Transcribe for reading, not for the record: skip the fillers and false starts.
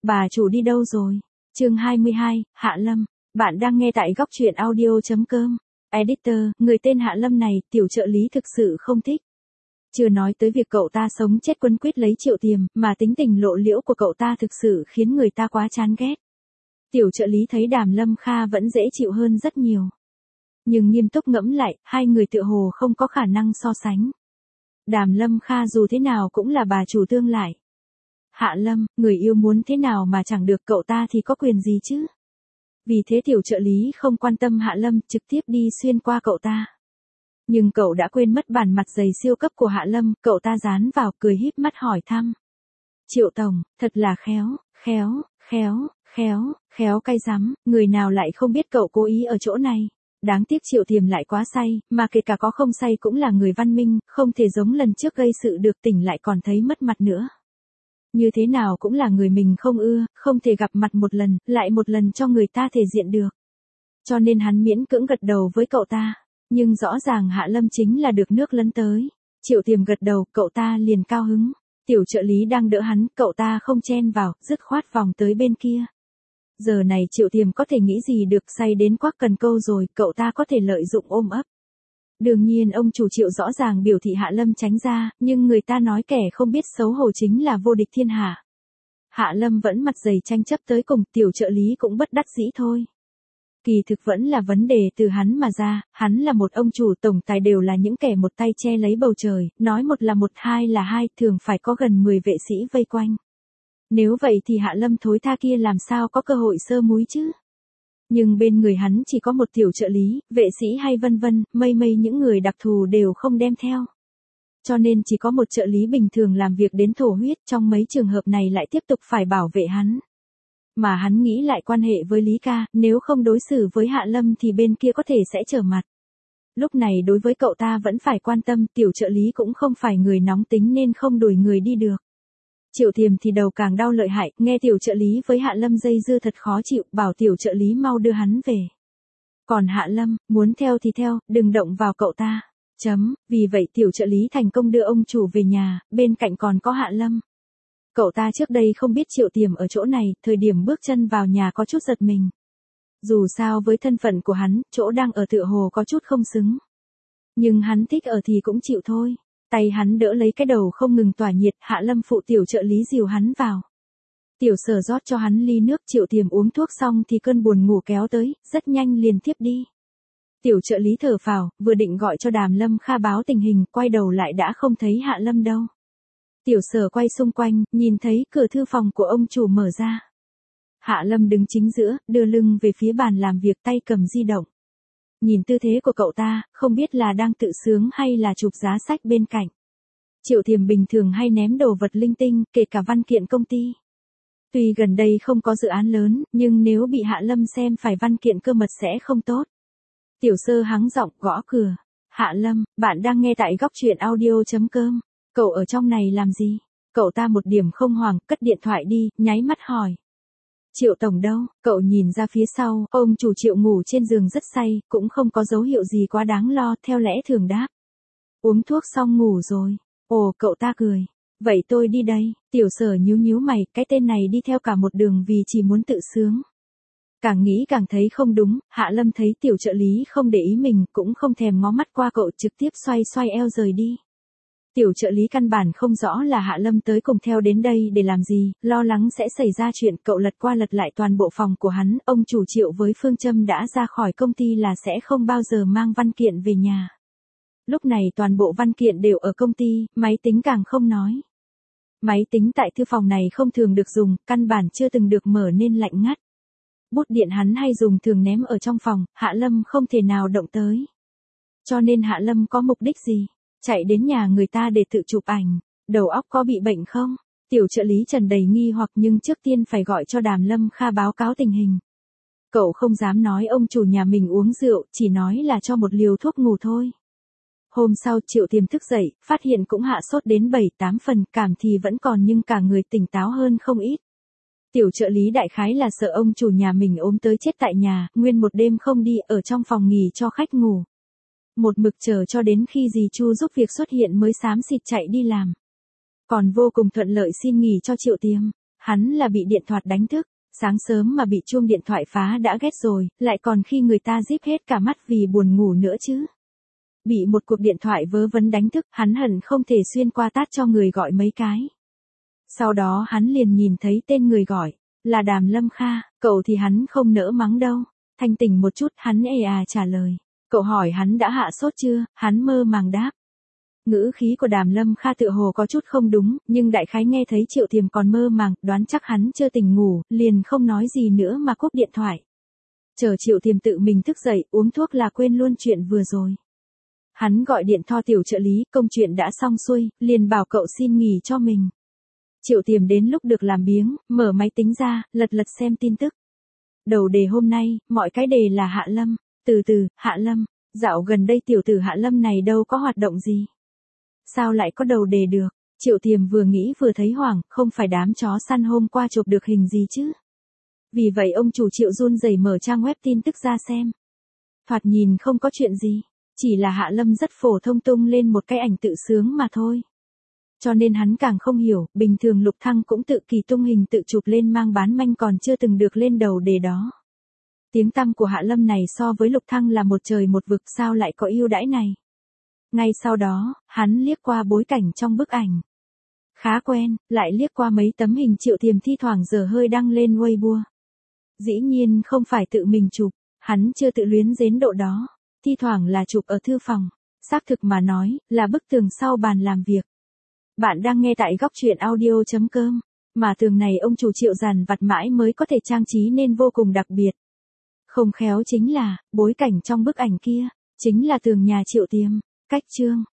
Bà chủ đi đâu rồi? Chương 22, Hạ Lâm. Bạn đang nghe tại góc truyện audio.com. Editor, người tên Hạ Lâm này, tiểu trợ lý thực sự không thích. Chưa nói tới việc cậu ta sống chết quấn quýt lấy Triệu Tiềm, mà tính tình lộ liễu của cậu ta thực sự khiến người ta quá chán ghét. Tiểu trợ lý thấy Đàm Lâm Kha vẫn dễ chịu hơn rất nhiều. Nhưng nghiêm túc ngẫm lại, hai người tựa hồ không có khả năng so sánh. Đàm Lâm Kha dù thế nào cũng là bà chủ tương lai. Hạ Lâm, người yêu muốn thế nào mà chẳng được, cậu ta thì có quyền gì chứ? Vì thế tiểu trợ lý không quan tâm Hạ Lâm, trực tiếp đi xuyên qua cậu ta. Nhưng cậu đã quên mất bản mặt dày siêu cấp của Hạ Lâm, cậu ta dán vào cười híp mắt hỏi thăm. Triệu tổng, thật là khéo cay rắm, người nào lại không biết cậu cố ý ở chỗ này. Đáng tiếc Triệu Tiềm lại quá say, mà kể cả có không say cũng là người văn minh, không thể giống lần trước gây sự được, tỉnh lại còn thấy mất mặt nữa. Như thế nào cũng là người mình không ưa, không thể gặp mặt một lần, lại một lần cho người ta thể diện được. Cho nên hắn miễn cưỡng gật đầu với cậu ta. Nhưng rõ ràng Hạ Lâm chính là được nước lấn tới. Triệu Tiềm gật đầu, cậu ta liền cao hứng. Tiểu trợ lý đang đỡ hắn, cậu ta không chen vào, dứt khoát vòng tới bên kia. Giờ này Triệu Tiềm có thể nghĩ gì được, say đến quắc cần câu rồi, cậu ta có thể lợi dụng ôm ấp. Đương nhiên ông chủ Triệu rõ ràng biểu thị Hạ Lâm tránh ra, nhưng người ta nói kẻ không biết xấu hổ chính là vô địch thiên hạ. Hạ Lâm vẫn mặt dày tranh chấp tới cùng, tiểu trợ lý cũng bất đắc dĩ thôi. Kỳ thực vẫn là vấn đề từ hắn mà ra, hắn là một ông chủ, tổng tài đều là những kẻ một tay che lấy bầu trời, nói một là một, hai là hai, thường phải có gần 10 vệ sĩ vây quanh. Nếu vậy thì Hạ Lâm thối tha kia làm sao có cơ hội sơ múi chứ? Nhưng bên người hắn chỉ có một tiểu trợ lý, vệ sĩ hay vân vân, mây những người đặc thù đều không đem theo. Cho nên chỉ có một trợ lý bình thường làm việc đến thổ huyết, trong mấy trường hợp này lại tiếp tục phải bảo vệ hắn. Mà hắn nghĩ lại quan hệ với Lý Ca, nếu không đối xử với Hạ Lâm thì bên kia có thể sẽ trở mặt. Lúc này đối với cậu ta vẫn phải quan tâm, tiểu trợ lý cũng không phải người nóng tính nên không đuổi người đi được. Triệu Tiềm thì đầu càng đau lợi hại, nghe tiểu trợ lý với Hạ Lâm dây dưa thật khó chịu, bảo tiểu trợ lý mau đưa hắn về. Còn Hạ Lâm, muốn theo thì theo, đừng động vào cậu ta. Vì vậy tiểu trợ lý thành công đưa ông chủ về nhà, bên cạnh còn có Hạ Lâm. Cậu ta trước đây không biết Triệu Tiềm ở chỗ này, thời điểm bước chân vào nhà có chút giật mình. Dù sao với thân phận của hắn, chỗ đang ở tựa hồ có chút không xứng. Nhưng hắn thích ở thì cũng chịu thôi. Tay hắn đỡ lấy cái đầu không ngừng tỏa nhiệt, Hạ Lâm phụ tiểu trợ lý dìu hắn vào. Tiểu Sở rót cho hắn ly nước, Triệu Tiềm uống thuốc xong thì cơn buồn ngủ kéo tới, rất nhanh liền thiếp đi. Tiểu trợ lý thở phào, vừa định gọi cho Đàm Lâm Kha báo tình hình, quay đầu lại đã không thấy Hạ Lâm đâu. Tiểu Sở quay xung quanh, nhìn thấy cửa thư phòng của ông chủ mở ra. Hạ Lâm đứng chính giữa, đưa lưng về phía bàn làm việc, tay cầm di động. Nhìn tư thế của cậu ta, không biết là đang tự sướng hay là chụp giá sách bên cạnh. Triệu Tiềm bình thường hay ném đồ vật linh tinh, kể cả văn kiện công ty. Tuy gần đây không có dự án lớn, nhưng nếu bị Hạ Lâm xem phải văn kiện cơ mật sẽ không tốt. Tiểu Sơ hắng giọng gõ cửa. Hạ Lâm, bạn đang nghe tại góc truyện audio.com. Cậu ở trong này làm gì? Cậu ta một điểm không hoảng, cất điện thoại đi, nháy mắt hỏi. Triệu tổng đâu? Cậu nhìn ra phía sau, ông chủ Triệu ngủ trên giường rất say, cũng không có dấu hiệu gì quá đáng lo, theo lẽ thường đáp. Uống thuốc xong ngủ rồi. Ồ, cậu ta cười. Vậy tôi đi đây. Tiểu Sở nhíu mày, cái tên này đi theo cả một đường vì chỉ muốn tự sướng. Càng nghĩ càng thấy không đúng, Hạ Lâm thấy tiểu trợ lý không để ý mình, cũng không thèm ngó mắt qua cậu, trực tiếp xoay eo rời đi. Tiểu trợ lý căn bản không rõ là Hạ Lâm tới cùng theo đến đây để làm gì, lo lắng sẽ xảy ra chuyện, cậu lật qua lật lại toàn bộ phòng của hắn, ông chủ Triệu với phương châm đã ra khỏi công ty là sẽ không bao giờ mang văn kiện về nhà. Lúc này toàn bộ văn kiện đều ở công ty, máy tính càng không nói. Máy tính tại thư phòng này không thường được dùng, căn bản chưa từng được mở nên lạnh ngắt. Bút điện hắn hay dùng thường ném ở trong phòng, Hạ Lâm không thể nào động tới. Cho nên Hạ Lâm có mục đích gì? Chạy đến nhà người ta để tự chụp ảnh, đầu óc có bị bệnh không? Tiểu trợ lý Trần đầy nghi hoặc, nhưng trước tiên phải gọi cho Đàm Lâm Kha báo cáo tình hình. Cậu không dám nói ông chủ nhà mình uống rượu, chỉ nói là cho một liều thuốc ngủ thôi. Hôm sau Triệu Tiềm thức dậy, phát hiện cũng hạ sốt đến 7-8 phần, cảm thì vẫn còn nhưng cả người tỉnh táo hơn không ít. Tiểu trợ lý đại khái là sợ ông chủ nhà mình ốm tới chết tại nhà, nguyên một đêm không đi, ở trong phòng nghỉ cho khách ngủ. Một mực chờ cho đến khi dì Chu giúp việc xuất hiện mới xám xịt chạy đi làm. Còn vô cùng thuận lợi xin nghỉ cho Triệu Tiềm. Hắn là bị điện thoại đánh thức, sáng sớm mà bị chuông điện thoại phá đã ghét rồi, lại còn khi người ta díp hết cả mắt vì buồn ngủ nữa chứ. Bị một cuộc điện thoại vớ vẩn đánh thức, hắn hận không thể xuyên qua tát cho người gọi mấy cái. Sau đó hắn liền nhìn thấy tên người gọi, là Đàm Lâm Kha, cậu thì hắn không nỡ mắng đâu. Thanh tỉnh một chút, hắn trả lời. Cậu hỏi hắn đã hạ sốt chưa, hắn mơ màng đáp. Ngữ khí của Đàm Lâm Kha tựa hồ có chút không đúng, nhưng đại khái nghe thấy Triệu Thiềm còn mơ màng, đoán chắc hắn chưa tỉnh ngủ, liền không nói gì nữa mà cúp điện thoại. Chờ Triệu Thiềm tự mình thức dậy, uống thuốc là quên luôn chuyện vừa rồi. Hắn gọi điện cho tiểu trợ lý, công chuyện đã xong xuôi, liền bảo cậu xin nghỉ cho mình. Triệu Thiềm đến lúc được làm biếng, mở máy tính ra, lật lật xem tin tức. Đầu đề hôm nay, mọi cái đề là Hạ Lâm. Từ từ, Hạ Lâm, dạo gần đây tiểu tử Hạ Lâm này đâu có hoạt động gì. Sao lại có đầu đề được? Triệu Thiềm vừa nghĩ vừa thấy hoảng, không phải đám chó săn hôm qua chụp được hình gì chứ. Vì vậy ông chủ Triệu run rẩy mở trang web tin tức ra xem. Thoạt nhìn không có chuyện gì, chỉ là Hạ Lâm rất phổ thông tung lên một cái ảnh tự sướng mà thôi. Cho nên hắn càng không hiểu, bình thường Lục Thăng cũng tự kỳ tung hình tự chụp lên mang bán manh còn chưa từng được lên đầu đề đó. Tiếng tăm của Hạ Lâm này so với Lục Thăng là một trời một vực, sao lại có ưu đãi này. Ngay sau đó, hắn liếc qua bối cảnh trong bức ảnh. Khá quen, lại liếc qua mấy tấm hình Triệu Thiềm thi thoảng giờ hơi đăng lên Weibo. Dĩ nhiên không phải tự mình chụp, hắn chưa tự luyến đến độ đó, thi thoảng là chụp ở thư phòng, xác thực mà nói, là bức tường sau bàn làm việc. Bạn đang nghe tại góc truyện audio.com, mà tường này ông chủ Triệu dàn vặt mãi mới có thể trang trí nên vô cùng đặc biệt. Không khéo chính là, bối cảnh trong bức ảnh kia, chính là tường nhà Triệu Thiềm. Cách chương